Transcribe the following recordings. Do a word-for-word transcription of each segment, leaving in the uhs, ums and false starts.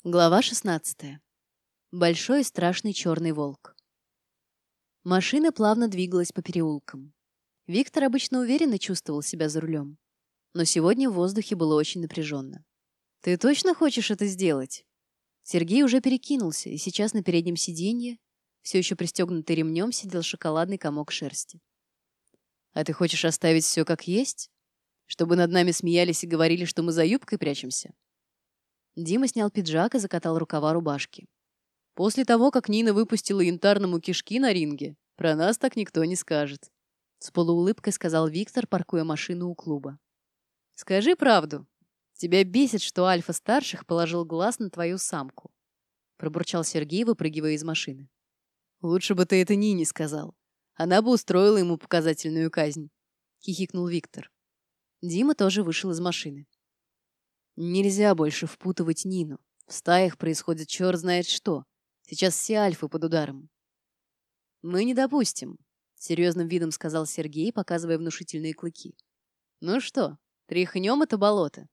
Глава шестнадцатая. Большой и страшный черный волк. Машина плавно двигалась по переулкам. Виктор обычно уверенно чувствовал себя за рулем. Но сегодня в воздухе было очень напряженно. «Ты точно хочешь это сделать?» Сергей уже перекинулся, и сейчас на переднем сиденье, все еще пристегнутый ремнем, сидел шоколадный комок шерсти. «А ты хочешь оставить все как есть? Чтобы над нами смеялись и говорили, что мы за юбкой прячемся?» Дима снял пиджак и закатал рукава рубашки. «После того, как Нина выпустила янтарному кишки на ринге, про нас так никто не скажет», — с полуулыбкой сказал Виктор, паркуя машину у клуба. «Скажи правду. Тебя бесит, что Альфа-старших положил глаз на твою самку», — пробурчал Сергей, выпрыгивая из машины. «Лучше бы ты это Нине сказал. Она бы устроила ему показательную казнь», — хихикнул Виктор. Дима тоже вышел из машины. «Нельзя больше впутывать Нину. В стаях происходит черт знает что. Сейчас все альфы под ударом». «Мы не допустим», — серьезным видом сказал Сергей, показывая внушительные клыки. «Ну что, тряхнем это болото?»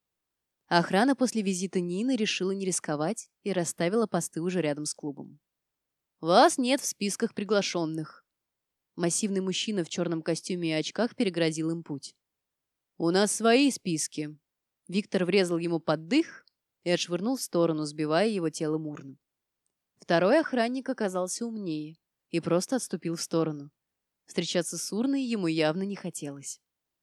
Охрана после визита Нины решила не рисковать и расставила посты уже рядом с клубом. «Вас нет в списках приглашенных». Массивный мужчина в черном костюме и очках переградил им путь. «У нас свои списки». Виктор врезал ему под дых и отшвырнул в сторону, сбивая его телом урну. Второй охранник оказался умнее и просто отступил в сторону. Встречаться с урной ему явно не хотелось.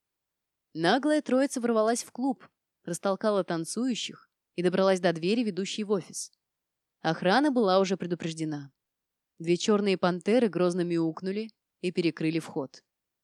Наглая троица ворвалась в клуб, растолкала танцующих и добралась до двери, ведущей в офис. Охрана была уже предупреждена. Две черные пантеры грозно мяукнули и перекрыли вход.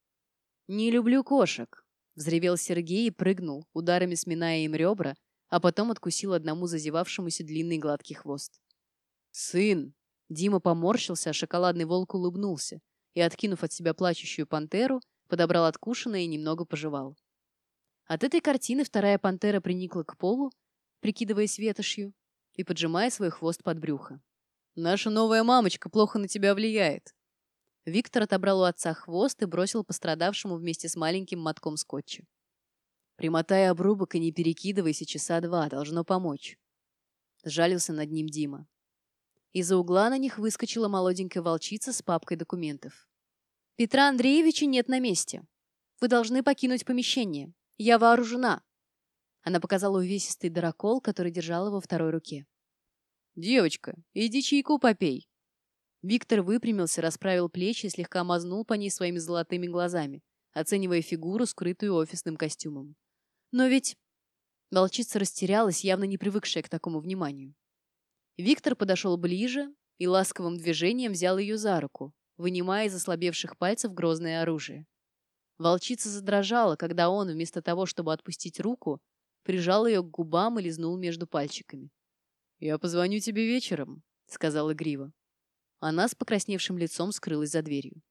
«Не люблю кошек», — взревел Сергей и прыгнул, ударами сминая им ребра, а потом откусил одному зазевавшемуся длинный гладкий хвост. «Сын!» — Дима поморщился, а шоколадный волк улыбнулся и, откинув от себя плачущую пантеру, подобрал откушенное и немного пожевал. От этой картины вторая пантера приникла к полу, прикидываясь ветошью и поджимая свой хвост под брюхо. «Наша новая мамочка плохо на тебя влияет». Виктор отобрал у отца хвост и бросил пострадавшему вместе с маленьким мотком скотча. «Примотай обрубок и не перекидывайся часа два, должно помочь», — сжалился над ним Дима. Из-за угла на них выскочила молоденькая волчица с папкой документов. «Петра Андреевича нет на месте. Вы должны покинуть помещение. Я вооружена». Она показала увесистый дырокол, который держала во второй руке. «Девочка, иди чайку попей». Виктор выпрямился, расправил плечи и слегка мазнул по ней своими золотыми глазами, оценивая фигуру, скрытую офисным костюмом. «Но ведь...» Волчица растерялась, явно не привыкшая к такому вниманию. Виктор подошел ближе и ласковым движением взял ее за руку, вынимая из ослабевших пальцев грозное оружие. Волчица задрожала, когда он, вместо того, чтобы отпустить руку, прижал ее к губам и лизнул между пальчиками. «Я позвоню тебе вечером», — сказал игриво. Она с покрасневшим лицом скрылась за дверью.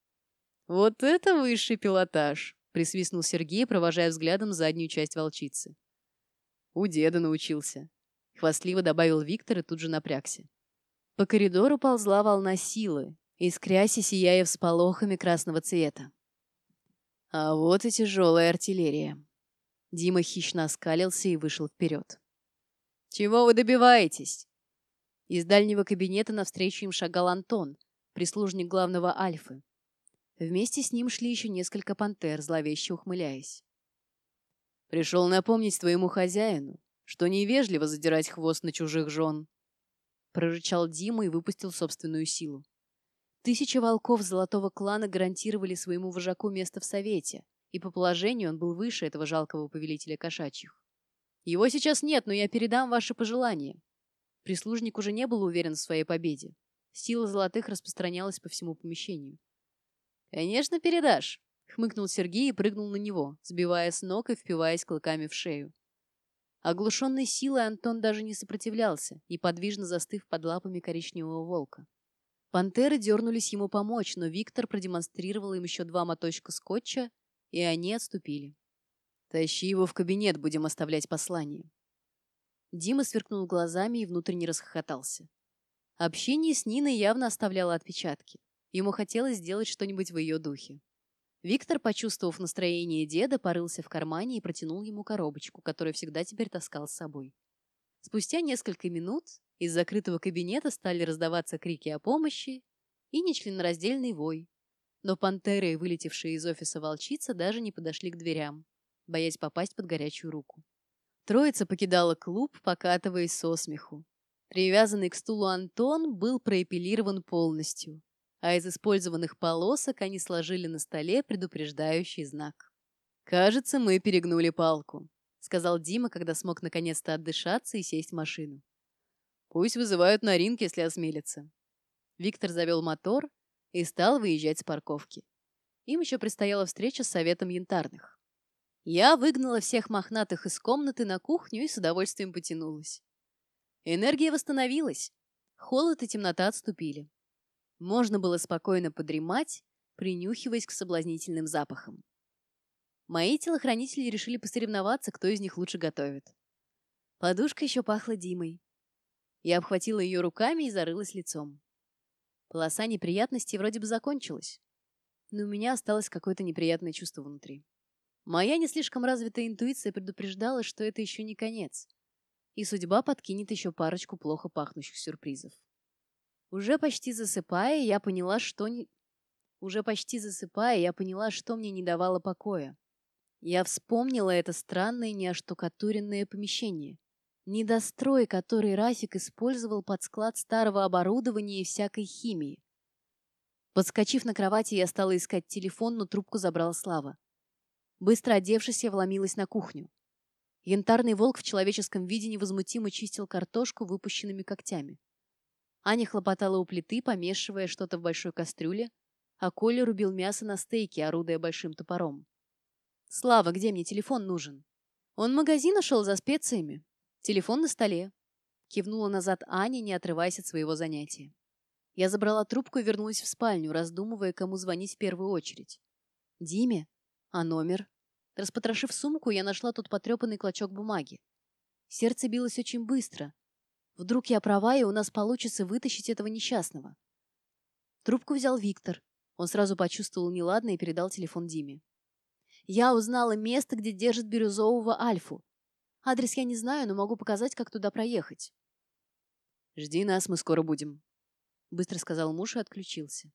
«Вот это высший пилотаж!» — присвистнул Сергей, провожая взглядом заднюю часть волчицы. «У деда научился», — хвастливо добавил Виктор и тут же напрягся. По коридору ползла волна силы, искрясь и сияя всполохами красного цвета. А вот и тяжелая артиллерия. Дима хищно оскалился и вышел вперед. «Чего вы добиваетесь?» Из дальнего кабинета навстречу им шагал Антон, прислужник главного Альфы. Вместе с ним шли еще несколько пантер, зловеще ухмыляясь. «Пришел напомнить твоему хозяину, что невежливо задирать хвост на чужих жен», — прорычал Дима и выпустил собственную силу. Тысячи волков золотого клана гарантировали своему вожаку место в совете, и по положению он был выше этого жалкого повелителя кошачьих. «Его сейчас нет, но я передам ваши пожелания». Прислужник уже не был уверен в своей победе. Сила золотых распространялась по всему помещению. «Конечно, передашь», — хмыкнул Сергей и прыгнул на него, сбивая с ног и впиваясь клыками в шею. Оглушенный силой Антон даже не сопротивлялся, неподвижно застыв под лапами коричневого волка. Пантеры дернулись ему помочь, но Виктор продемонстрировал им еще два моточка скотча, и они отступили. «Тащи его в кабинет, будем оставлять послание». Дима сверкнул глазами и внутренне расхохотался. Общение с Ниной явно оставляло отпечатки. Ему хотелось сделать что-нибудь в ее духе. Виктор, почувствовав настроение деда, порылся в кармане и протянул ему коробочку, которую всегда теперь таскал с собой. Спустя несколько минут из закрытого кабинета стали раздаваться крики о помощи и нечленораздельный вой. Но пантеры, вылетевшие из офиса волчица, даже не подошли к дверям, боясь попасть под горячую руку. Троица покидала клуб, покатываясь со смеху. Привязанный к стулу Антон был проэпилирован полностью, а из использованных полосок они сложили на столе предупреждающий знак. «Кажется, мы перегнули палку», — сказал Дима, когда смог наконец-то отдышаться и сесть в машину. «Пусть вызывают на ринг, если осмелятся». Виктор завел мотор и стал выезжать с парковки. Им еще предстояла встреча с советом янтарных. Я выгнала всех мохнатых из комнаты на кухню и с удовольствием потянулась. Энергия восстановилась. Холод и темнота отступили. Можно было спокойно подремать, принюхиваясь к соблазнительным запахам. Мои телохранители решили посоревноваться, кто из них лучше готовит. Подушка еще пахла Димой. Я обхватила ее руками и зарылась лицом. Полоса неприятностей вроде бы закончилась, но у меня осталось какое-то неприятное чувство внутри. Моя не слишком развитая интуиция предупреждала, что это еще не конец, и судьба подкинет еще парочку плохо пахнущих сюрпризов. Уже почти засыпая, я поняла, что не... Уже почти засыпая, я поняла, что мне не давало покоя. Я вспомнила это странное неоштукатуренное помещение. Недострой, который Рафик использовал под склад старого оборудования и всякой химии. Подскочив на кровати, я стала искать телефон, но трубку забрала Слава. Быстро одевшись, я вломилась на кухню. Янтарный волк в человеческом виде невозмутимо чистил картошку выпущенными когтями. Аня хлопотала у плиты, помешивая что-то в большой кастрюле, а Коля рубил мясо на стейке, орудуя большим топором. «Слава, где мне телефон нужен?» «Он в магазин ушел за специями. Телефон на столе», — кивнула назад Аня, не отрываясь от своего занятия. Я забрала трубку и вернулась в спальню, раздумывая, кому звонить в первую очередь. «Диме? А номер?» Распотрошив сумку, я нашла тут потрепанный клочок бумаги. Сердце билось очень быстро. Вдруг я права, и у нас получится вытащить этого несчастного. Трубку взял Виктор. Он сразу почувствовал неладное и передал телефон Диме. Я узнала место, где держат бирюзового Альфу. Адрес я не знаю, но могу показать, как туда проехать. «Жди нас, мы скоро будем», — быстро сказал муж и отключился.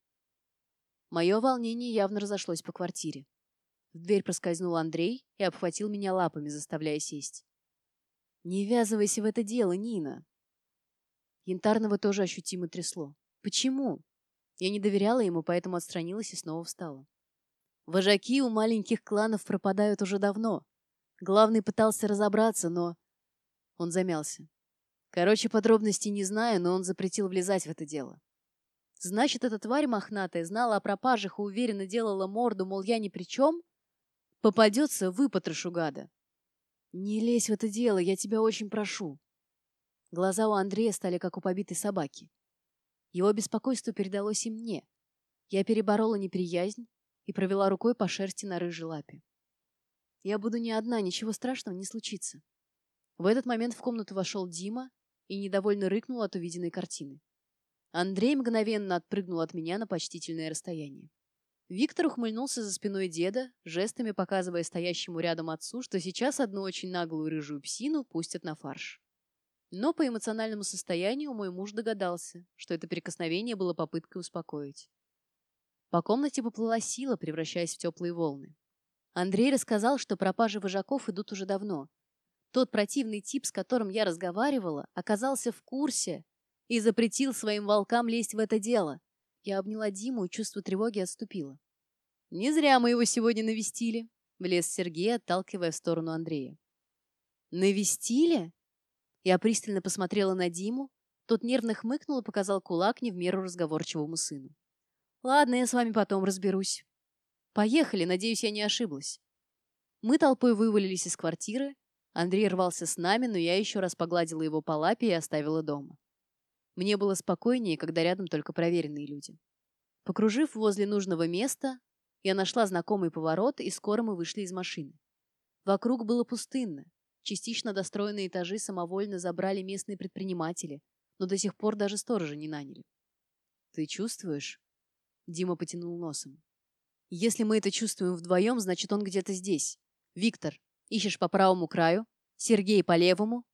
Мое волнение явно разошлось по квартире. В дверь проскользнул Андрей и обхватил меня лапами, заставляя сесть. «Не ввязывайся в это дело, Нина». Янтарного тоже ощутимо трясло. «Почему?» Я не доверяла ему, поэтому отстранилась и снова встала. Вожаки у маленьких кланов пропадают уже давно. Главный пытался разобраться, но... Он замялся. Короче, подробностей не знаю, но он запретил влезать в это дело. Значит, эта тварь мохнатая знала о пропажах и уверенно делала морду, мол, я ни при чем? Попадется, выпотрошу гада. Не лезь в это дело, я тебя очень прошу. Глаза у Андрея стали как у побитой собаки. Его беспокойство передалось и мне. Я переборола неприязнь и провела рукой по шерсти на рыжей лапе. Я буду не одна, ничего страшного не случится. В этот момент в комнату вошел Дима и недовольно рыкнул от увиденной картины. Андрей мгновенно отпрыгнул от меня на почтительное расстояние. Виктор ухмыльнулся за спиной деда, жестами показывая стоящему рядом отцу, что сейчас одну очень наглую рыжую псину пустят на фарш. Но по эмоциональному состоянию мой муж догадался, что это прикосновение было попыткой успокоить. По комнате поплыла сила, превращаясь в теплые волны. Андрей рассказал, что пропажи вожаков идут уже давно. Тот противный тип, с которым я разговаривала, оказался в курсе и запретил своим волкам лезть в это дело. Я обняла Диму, и чувство тревоги отступило. «Не зря мы его сегодня навестили», — влез Сергей, отталкивая в сторону Андрея. «Навестили?» Я пристально посмотрела на Диму. Тот нервно хмыкнул и показал кулак не в меру разговорчивому сыну. «Ладно, я с вами потом разберусь. Поехали, надеюсь, я не ошиблась». Мы толпой вывалились из квартиры. Андрей рвался с нами, но я еще раз погладила его по лапе и оставила дома. Мне было спокойнее, когда рядом только проверенные люди. Покружив возле нужного места, я нашла знакомый поворот, и скоро мы вышли из машины. Вокруг было пустынно. Частично достроенные этажи самовольно забрали местные предприниматели, но до сих пор даже сторожа не наняли. «Ты чувствуешь?» Дима потянул носом. «Если мы это чувствуем вдвоем, значит, он где-то здесь. Виктор, ищешь по правому краю, Сергей по левому,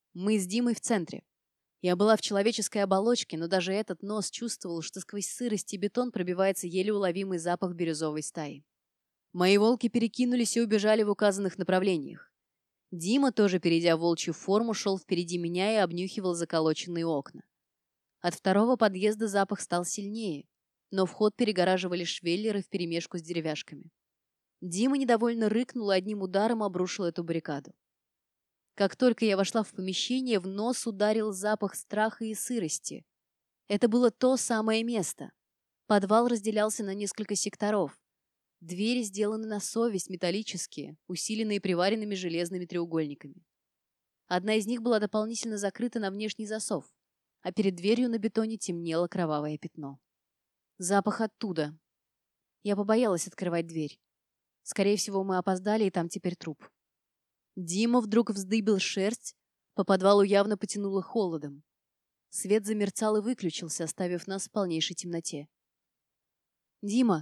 Мы с Димой в центре. Я была в человеческой оболочке, но даже этот нос чувствовал, что сквозь сырость и бетон пробивается еле уловимый запах бирюзовой стаи. Мои волки перекинулись и убежали в указанных направлениях. Дима, тоже перейдя в волчью форму, шел впереди меня и обнюхивал заколоченные окна. От второго подъезда запах стал сильнее, но вход перегораживали швеллеры вперемешку с деревяшками. Дима недовольно рыкнул и одним ударом обрушил эту баррикаду. Как только я вошла в помещение, в нос ударил запах страха и сырости. Это было то самое место. Подвал разделялся на несколько секторов. Двери сделаны на совесть, металлические, усиленные приваренными железными треугольниками. Одна из них была дополнительно закрыта на внешний засов, а перед дверью на бетоне темнело кровавое пятно. Запах оттуда. Я побоялась открывать дверь. Скорее всего, мы опоздали, и там теперь труп. Дима вдруг вздыбил шерсть, по подвалу явно потянуло холодом. Свет замерцал и выключился, оставив нас в полнейшей темноте. «Дима!»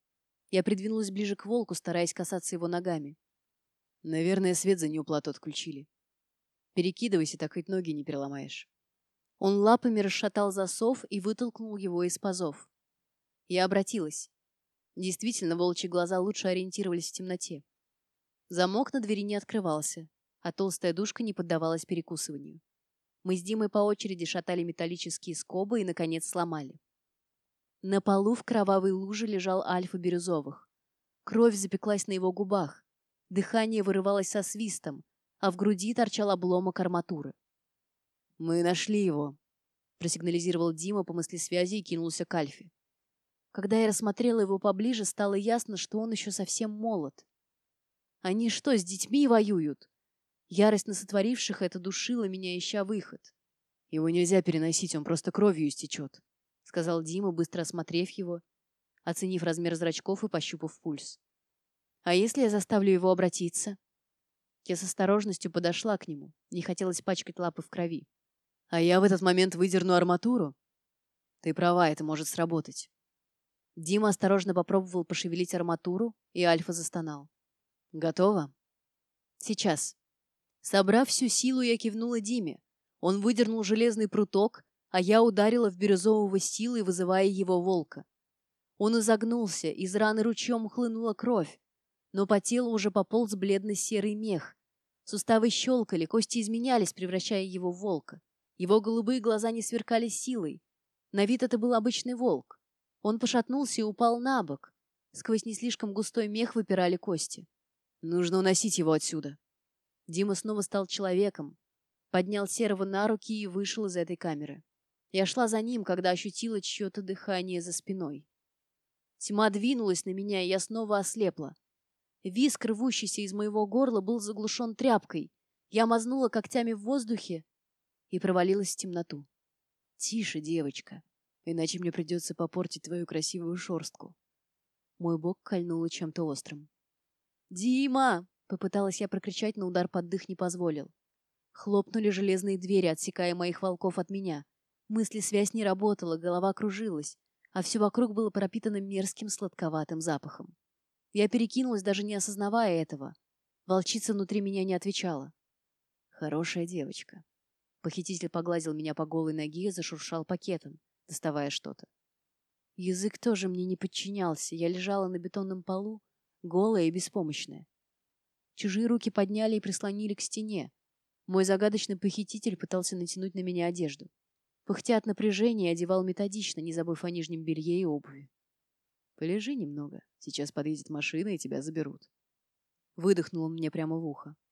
Я придвинулась ближе к волку, стараясь касаться его ногами. «Наверное, свет за неуплату отключили. Перекидывайся, так хоть ноги не переломаешь». Он лапами расшатал засов и вытолкнул его из пазов. Я обратилась. Действительно, волчьи глаза лучше ориентировались в темноте. Замок на двери не открывался, а толстая дужка не поддавалась перекусыванию. Мы с Димой по очереди шатали металлические скобы и, наконец, сломали. На полу в кровавой луже лежал Альфа Бирюзовых. Кровь запеклась на его губах, дыхание вырывалось со свистом, а в груди торчал обломок арматуры. «Мы нашли его», — просигнализировал Дима по мыслесвязи и кинулся к Альфе. Когда я рассмотрела его поближе, стало ясно, что он еще совсем молод. Они что, с детьми воюют? Ярость на сотворивших это душила меня, ища выход. Его нельзя переносить, он просто кровью истечет, — сказал Дима, быстро осмотрев его, оценив размер зрачков и пощупав пульс. А если я заставлю его обратиться? Я с осторожностью подошла к нему, не хотелось пачкать лапы в крови. А я в этот момент выдерну арматуру? Ты права, это может сработать. Дима осторожно попробовал пошевелить арматуру, и Альфа застонал. Готово? Сейчас. Собрав всю силу, я кивнула Диме. Он выдернул железный пруток, а я ударила в бирюзового силой, вызывая его волка. Он изогнулся, из раны ручьем хлынула кровь, но по телу уже пополз бледно-серый мех. Суставы щелкали, кости изменялись, превращая его в волка. Его голубые глаза не сверкали силой. На вид это был обычный волк. Он пошатнулся и упал на бок. Сквозь не слишком густой мех выпирали кости. Нужно уносить его отсюда. Дима снова стал человеком, поднял Серого на руки и вышел из этой камеры. Я шла за ним, когда ощутила чье-то дыхание за спиной. Тьма двинулась на меня, и я снова ослепла. Визг, рвущийся из моего горла, был заглушен тряпкой. Я мазнула когтями в воздухе и провалилась в темноту. «Тише, девочка, иначе мне придется попортить твою красивую шерстку». Мой бок кольнуло чем-то острым. «Дима!» — попыталась я прокричать, но удар под дых не позволил. Хлопнули железные двери, отсекая моих волков от меня. Мысли-связь не работала, голова кружилась, а все вокруг было пропитано мерзким сладковатым запахом. Я перекинулась, даже не осознавая этого. Волчица внутри меня не отвечала. «Хорошая девочка». Похититель погладил меня по голой ноге и зашуршал пакетом, доставая что-то. Язык тоже мне не подчинялся. Я лежала на бетонном полу, голая и беспомощная. Чужие руки подняли и прислонили к стене. Мой загадочный похититель пытался натянуть на меня одежду. Пыхтя от напряжения, одевал методично, не забыв о нижнем белье и обуви. «Полежи немного. Сейчас подъедет машина, и тебя заберут». Выдохнул он мне прямо в ухо.